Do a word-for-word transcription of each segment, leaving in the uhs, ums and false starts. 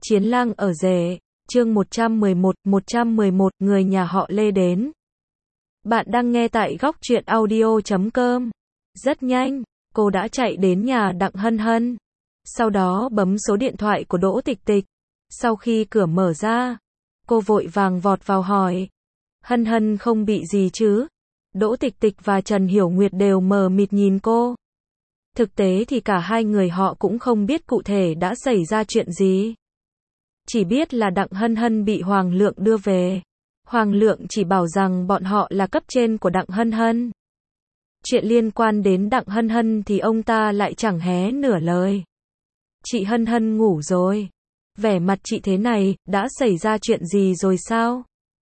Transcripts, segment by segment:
Chiến lang ở rể, chương một trăm mười một, một trăm mười một, người nhà họ Lê đến. Bạn đang nghe tại góc truyện audio chấm com. Rất nhanh, cô đã chạy đến nhà Đặng Hân Hân. Sau đó bấm số điện thoại của Đỗ Tịch Tịch. Sau khi cửa mở ra, cô vội vàng vọt vào hỏi. Hân Hân không bị gì chứ? Đỗ Tịch Tịch và Trần Hiểu Nguyệt đều mờ mịt nhìn cô. Thực tế thì cả hai người họ cũng không biết cụ thể đã xảy ra chuyện gì. Chỉ biết là Đặng Hân Hân bị Hoàng Lượng đưa về. Hoàng Lượng chỉ bảo rằng bọn họ là cấp trên của Đặng Hân Hân. Chuyện liên quan đến Đặng Hân Hân thì ông ta lại chẳng hé nửa lời. Chị Hân Hân ngủ rồi. Vẻ mặt chị thế này, đã xảy ra chuyện gì rồi sao?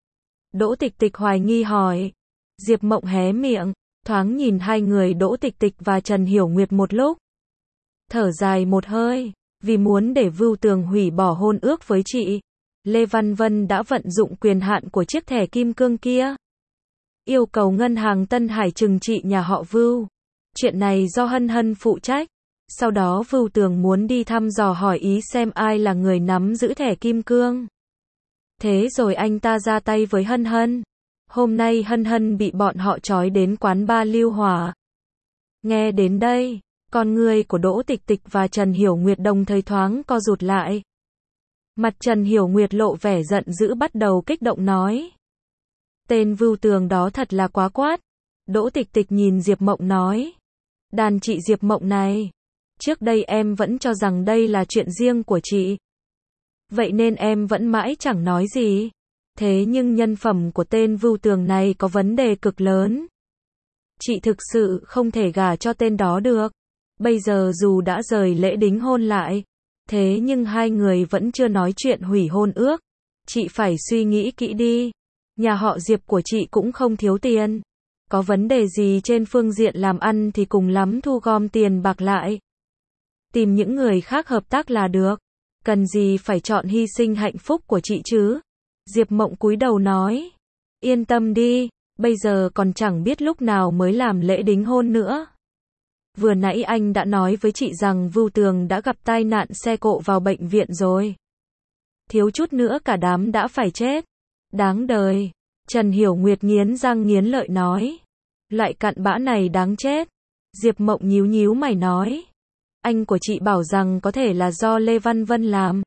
Đỗ Tịch Tịch hoài nghi hỏi. Diệp Mộng hé miệng, thoáng nhìn hai người Đỗ Tịch Tịch và Trần Hiểu Nguyệt một lúc. Thở dài một hơi, vì muốn để Vưu Tường hủy bỏ hôn ước với chị, Lê Văn Vân đã vận dụng quyền hạn của chiếc thẻ kim cương kia. Yêu cầu ngân hàng Tân Hải trừng trị nhà họ Vưu. Chuyện này do Hân Hân phụ trách. Sau đó Vưu Tường muốn đi thăm dò hỏi ý xem ai là người nắm giữ thẻ kim cương. Thế rồi anh ta ra tay với Hân Hân. Hôm nay Hân Hân bị bọn họ trói đến quán bar Lưu Hỏa. Nghe đến đây, con người của Đỗ Tịch Tịch và Trần Hiểu Nguyệt đồng thời thoáng co rụt lại. Mặt Trần Hiểu Nguyệt lộ vẻ giận dữ bắt đầu kích động nói. Tên Vưu Tường đó thật là quá quát. Đỗ Tịch Tịch nhìn Diệp Mộng nói. Đàn chị Diệp Mộng này. Trước đây em vẫn cho rằng đây là chuyện riêng của chị. Vậy nên em vẫn mãi chẳng nói gì. Thế nhưng nhân phẩm của tên Vưu Tường này có vấn đề cực lớn. Chị thực sự không thể gả cho tên đó được. Bây giờ dù đã rời lễ đính hôn lại, thế nhưng hai người vẫn chưa nói chuyện hủy hôn ước. Chị phải suy nghĩ kỹ đi. Nhà họ Diệp của chị cũng không thiếu tiền. Có vấn đề gì trên phương diện làm ăn thì cùng lắm thu gom tiền bạc lại. Tìm những người khác hợp tác là được. Cần gì phải chọn hy sinh hạnh phúc của chị chứ? Diệp Mộng cúi đầu nói. Yên tâm đi, bây giờ còn chẳng biết lúc nào mới làm lễ đính hôn nữa. Vừa nãy anh đã nói với chị rằng Vưu Tường đã gặp tai nạn xe cộ vào bệnh viện rồi. Thiếu chút nữa cả đám đã phải chết. Đáng đời. Trần Hiểu Nguyệt nghiến răng nghiến lợi nói. Loại cặn bã này đáng chết. Diệp Mộng nhíu nhíu mày nói. Anh của chị bảo rằng có thể là do Lê Văn Vân làm.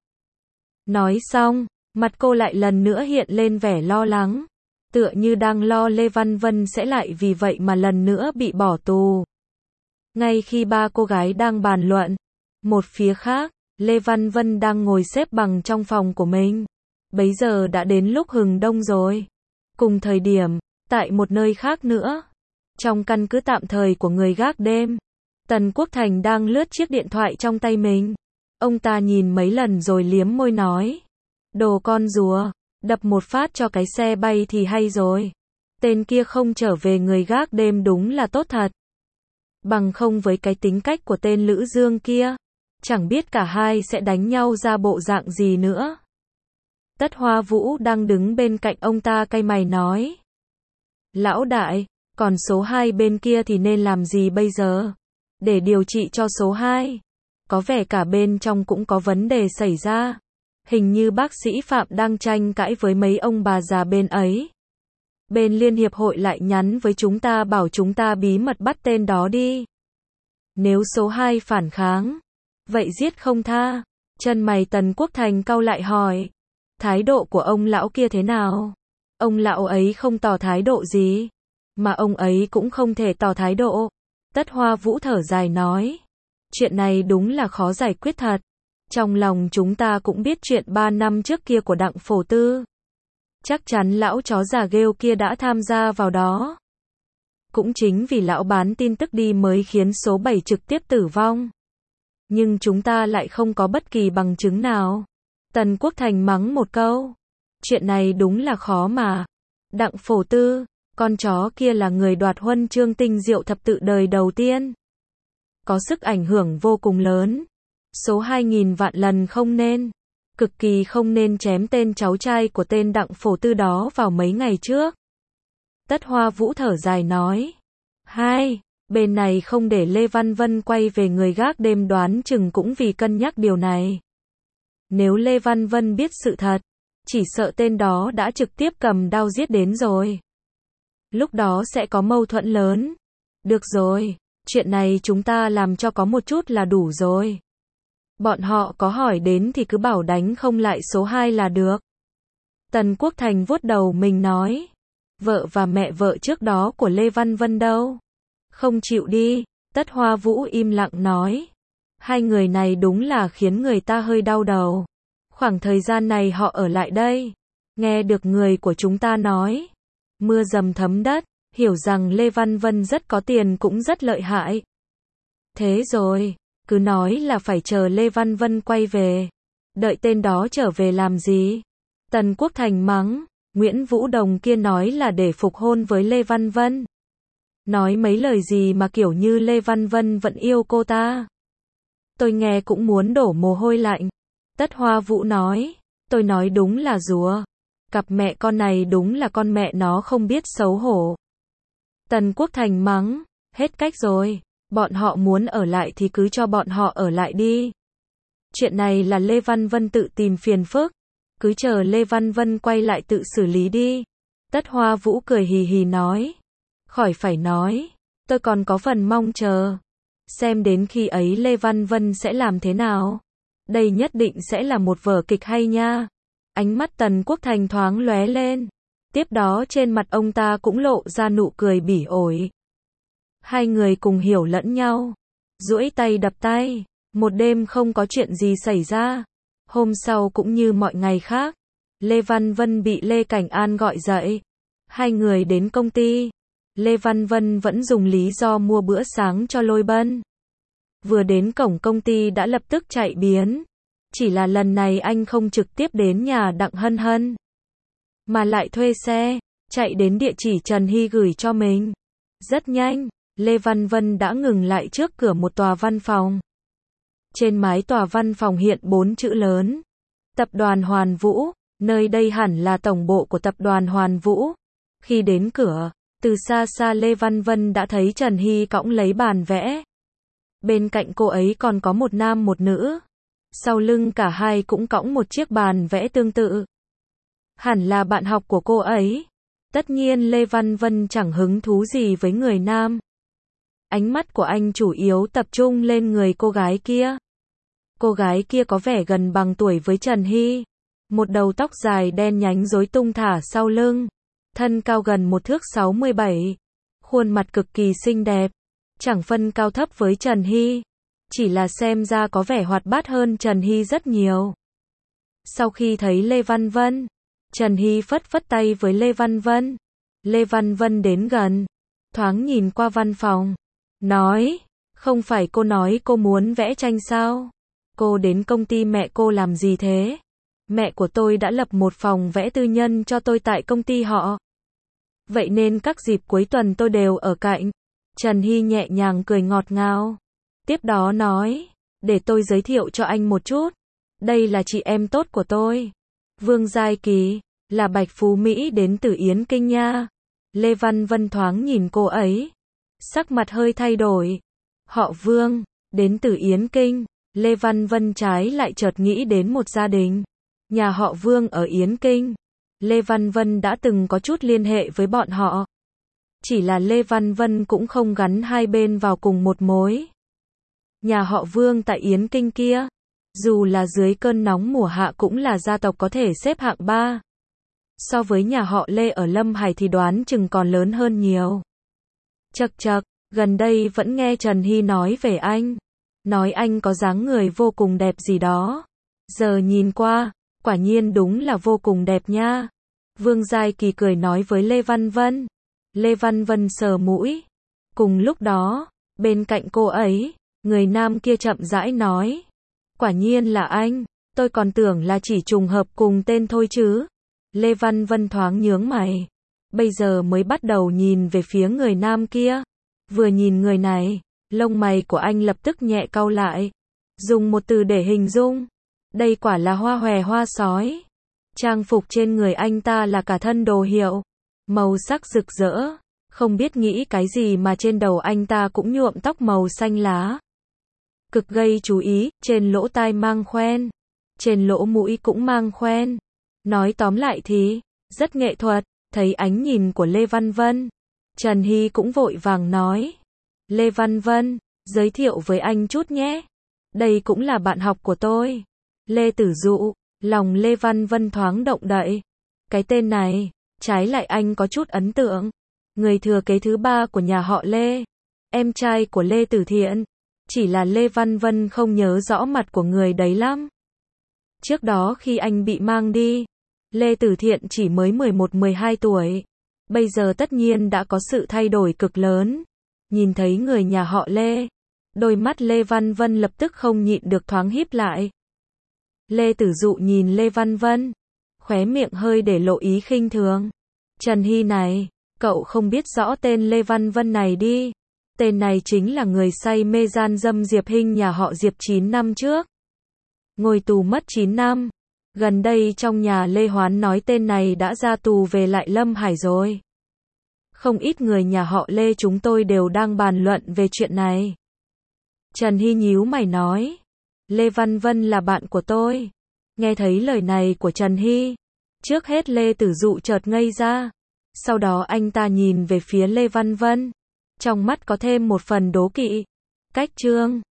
Nói xong, mặt cô lại lần nữa hiện lên vẻ lo lắng. Tựa như đang lo Lê Văn Vân sẽ lại vì vậy mà lần nữa bị bỏ tù. Ngay khi ba cô gái đang bàn luận, một phía khác, Lê Văn Vân đang ngồi xếp bằng trong phòng của mình. Bấy giờ đã đến lúc hừng đông rồi. Cùng thời điểm, tại một nơi khác nữa, trong căn cứ tạm thời của người gác đêm, Tần Quốc Thành đang lướt chiếc điện thoại trong tay mình. Ông ta nhìn mấy lần rồi liếm môi nói. Đồ con rùa, đập một phát cho cái xe bay thì hay rồi. Tên kia không trở về người gác đêm đúng là tốt thật. Bằng không với cái tính cách của tên Lữ Dương kia, chẳng biết cả hai sẽ đánh nhau ra bộ dạng gì nữa. Tất Hoa Vũ đang đứng bên cạnh ông ta cay mày nói. Lão đại, còn số hai bên kia thì nên làm gì bây giờ? Để điều trị cho số hai. Có vẻ cả bên trong cũng có vấn đề xảy ra. Hình như bác sĩ Phạm đang tranh cãi với mấy ông bà già bên ấy. Bên Liên Hiệp Hội lại nhắn với chúng ta bảo chúng ta bí mật bắt tên đó đi. Nếu số hai phản kháng, vậy giết không tha. Chân mày Tần Quốc Thành cau lại hỏi. Thái độ của ông lão kia thế nào? Ông lão ấy không tỏ thái độ gì. Mà ông ấy cũng không thể tỏ thái độ. Tất Hoa Vũ thở dài nói. Chuyện này đúng là khó giải quyết thật. Trong lòng chúng ta cũng biết chuyện ba năm trước kia của Đặng Phổ Tư. Chắc chắn lão chó già ghêu kia đã tham gia vào đó. Cũng chính vì lão bán tin tức đi mới khiến số bảy trực tiếp tử vong. Nhưng chúng ta lại không có bất kỳ bằng chứng nào. Tần Quốc Thành mắng một câu. Chuyện này đúng là khó mà. Đặng Phổ Tư, con chó kia là người đoạt huân chương tinh diệu thập tự đời đầu tiên. Có sức ảnh hưởng vô cùng lớn. Số hai nghìn vạn lần không nên. Cực kỳ không nên chém tên cháu trai của tên Đặng Phổ Tư đó vào mấy ngày trước. Tất Hoa Vũ thở dài nói. Hai, bên này không để Lê Văn Vân quay về người gác đêm đoán chừng cũng vì cân nhắc điều này. Nếu Lê Văn Vân biết sự thật, chỉ sợ tên đó đã trực tiếp cầm đao giết đến rồi. Lúc đó sẽ có mâu thuẫn lớn. Được rồi, chuyện này chúng ta làm cho có một chút là đủ rồi. Bọn họ có hỏi đến thì cứ bảo đánh không lại số hai là được. Tần Quốc Thành vuốt đầu mình nói. Vợ và mẹ vợ trước đó của Lê Văn Vân đâu? Không chịu đi. Tất Hoa Vũ im lặng nói. Hai người này đúng là khiến người ta hơi đau đầu. Khoảng thời gian này họ ở lại đây. Nghe được người của chúng ta nói. Mưa dầm thấm đất. Hiểu rằng Lê Văn Vân rất có tiền cũng rất lợi hại. Thế rồi, cứ nói là phải chờ Lê Văn Vân quay về. Đợi tên đó trở về làm gì? Tần Quốc Thành mắng. Nguyễn Vũ Đồng kia nói là để phục hôn với Lê Văn Vân. Nói mấy lời gì mà kiểu như Lê Văn Vân vẫn yêu cô ta. Tôi nghe cũng muốn đổ mồ hôi lạnh. Tất Hoa Vũ nói. Tôi nói đúng là rùa. Cặp mẹ con này đúng là con mẹ nó không biết xấu hổ. Tần Quốc Thành mắng. Hết cách rồi. Bọn họ muốn ở lại thì cứ cho bọn họ ở lại đi. Chuyện này là Lê Văn Vân tự tìm phiền phức. Cứ chờ Lê Văn Vân quay lại tự xử lý đi. Tất Hoa Vũ cười hì hì nói. Khỏi phải nói. Tôi còn có phần mong chờ. Xem đến khi ấy Lê Văn Vân sẽ làm thế nào. Đây nhất định sẽ là một vở kịch hay nha. Ánh mắt Tần Quốc Thành thoáng lóe lên. Tiếp đó trên mặt ông ta cũng lộ ra nụ cười bỉ ổi. Hai người cùng hiểu lẫn nhau. Duỗi tay đập tay. Một đêm không có chuyện gì xảy ra. Hôm sau cũng như mọi ngày khác. Lê Văn Vân bị Lê Cảnh An gọi dậy. Hai người đến công ty. Lê Văn Vân vẫn dùng lý do mua bữa sáng cho Lôi Bân. Vừa đến cổng công ty đã lập tức chạy biến. Chỉ là lần này anh không trực tiếp đến nhà Đặng Hân Hân. Mà lại thuê xe. Chạy đến địa chỉ Trần Hy gửi cho mình. Rất nhanh. Lê Văn Vân đã ngừng lại trước cửa một tòa văn phòng. Trên mái tòa văn phòng hiện bốn chữ lớn. Tập đoàn Hoàn Vũ, nơi đây hẳn là tổng bộ của tập đoàn Hoàn Vũ. Khi đến cửa, từ xa xa Lê Văn Vân đã thấy Trần Hy cõng lấy bàn vẽ. Bên cạnh cô ấy còn có một nam một nữ. Sau lưng cả hai cũng cõng một chiếc bàn vẽ tương tự. Hẳn là bạn học của cô ấy. Tất nhiên Lê Văn Vân chẳng hứng thú gì với người nam. Ánh mắt của anh chủ yếu tập trung lên người cô gái kia. Cô gái kia có vẻ gần bằng tuổi với Trần Hy. Một đầu tóc dài đen nhánh rối tung thả sau lưng. Thân cao gần một thước sáu mươi bảy. Khuôn mặt cực kỳ xinh đẹp. Chẳng phân cao thấp với Trần Hy. Chỉ là xem ra có vẻ hoạt bát hơn Trần Hy rất nhiều. Sau khi thấy Lê Văn Vân, Trần Hy phất phất tay với Lê Văn Vân. Lê Văn Vân đến gần. Thoáng nhìn qua văn phòng. Nói, không phải cô nói cô muốn vẽ tranh sao? Cô đến công ty mẹ cô làm gì thế? Mẹ của tôi đã lập một phòng vẽ tư nhân cho tôi tại công ty họ. Vậy nên các dịp cuối tuần tôi đều ở cạnh. Trần Hy nhẹ nhàng cười ngọt ngào. Tiếp đó nói, để tôi giới thiệu cho anh một chút. Đây là chị em tốt của tôi. Vương Giai Kỳ, là Bạch Phú Mỹ đến từ Yến Kinh nha. Lê Văn Vân thoáng nhìn cô ấy. Sắc mặt hơi thay đổi. Họ Vương, đến từ Yến Kinh. Lê Văn Vân trái lại chợt nghĩ đến một gia đình. Nhà họ Vương ở Yến Kinh. Lê Văn Vân đã từng có chút liên hệ với bọn họ. Chỉ là Lê Văn Vân cũng không gắn hai bên vào cùng một mối. Nhà họ Vương tại Yến Kinh kia, dù là dưới cơn nóng mùa hạ cũng là gia tộc có thể xếp hạng ba. So với nhà họ Lê ở Lâm Hải thì đoán chừng còn lớn hơn nhiều. Chậc chậc, gần đây vẫn nghe Trần Hy nói về anh. Nói anh có dáng người vô cùng đẹp gì đó. Giờ nhìn qua, quả nhiên đúng là vô cùng đẹp nha. Vương Giai Kỳ cười nói với Lê Văn Vân. Lê Văn Vân sờ mũi. Cùng lúc đó, bên cạnh cô ấy, người nam kia chậm rãi nói. Quả nhiên là anh, tôi còn tưởng là chỉ trùng hợp cùng tên thôi chứ. Lê Văn Vân thoáng nhướng mày. Bây giờ mới bắt đầu nhìn về phía người nam kia. Vừa nhìn người này, lông mày của anh lập tức nhẹ cau lại. Dùng một từ để hình dung. Đây quả là hoa hòe hoa sói. Trang phục trên người anh ta là cả thân đồ hiệu. Màu sắc rực rỡ. Không biết nghĩ cái gì mà trên đầu anh ta cũng nhuộm tóc màu xanh lá. Cực gây chú ý, trên lỗ tai mang khoen. trên lỗ mũi cũng mang khoen. Nói tóm lại thì, rất nghệ thuật. Thấy ánh nhìn của Lê Văn Vân, Trần Hy cũng vội vàng nói. Lê Văn Vân, giới thiệu với anh chút nhé. Đây cũng là bạn học của tôi. Lê Tử Dụ, lòng Lê Văn Vân thoáng động đậy. Cái tên này, trái lại anh có chút ấn tượng. Người thừa kế thứ ba của nhà họ Lê, em trai của Lê Tử Thiện. Chỉ là Lê Văn Vân không nhớ rõ mặt của người đấy lắm. Trước đó khi anh bị mang đi, Lê Tử Thiện chỉ mới mười một mười hai tuổi. Bây giờ tất nhiên đã có sự thay đổi cực lớn. Nhìn thấy người nhà họ Lê, đôi mắt Lê Văn Vân lập tức không nhịn được thoáng híp lại. Lê Tử Dụ nhìn Lê Văn Vân, khóe miệng hơi để lộ ý khinh thường. Trần Hy này, cậu không biết rõ tên Lê Văn Vân này đi. Tên này chính là người say mê gian dâm Diệp Hinh nhà họ Diệp chín năm trước. Ngồi tù mất chín năm. Gần đây trong nhà Lê Hoán nói tên này đã ra tù về lại Lâm Hải rồi. Không ít người nhà họ Lê chúng tôi đều đang bàn luận về chuyện này. Trần Hy nhíu mày nói. Lê Văn Vân là bạn của tôi. Nghe thấy lời này của Trần Hy, trước hết Lê Tử Dụ chợt ngây ra. Sau đó anh ta nhìn về phía Lê Văn Vân, trong mắt có thêm một phần đố kỵ. Cách chương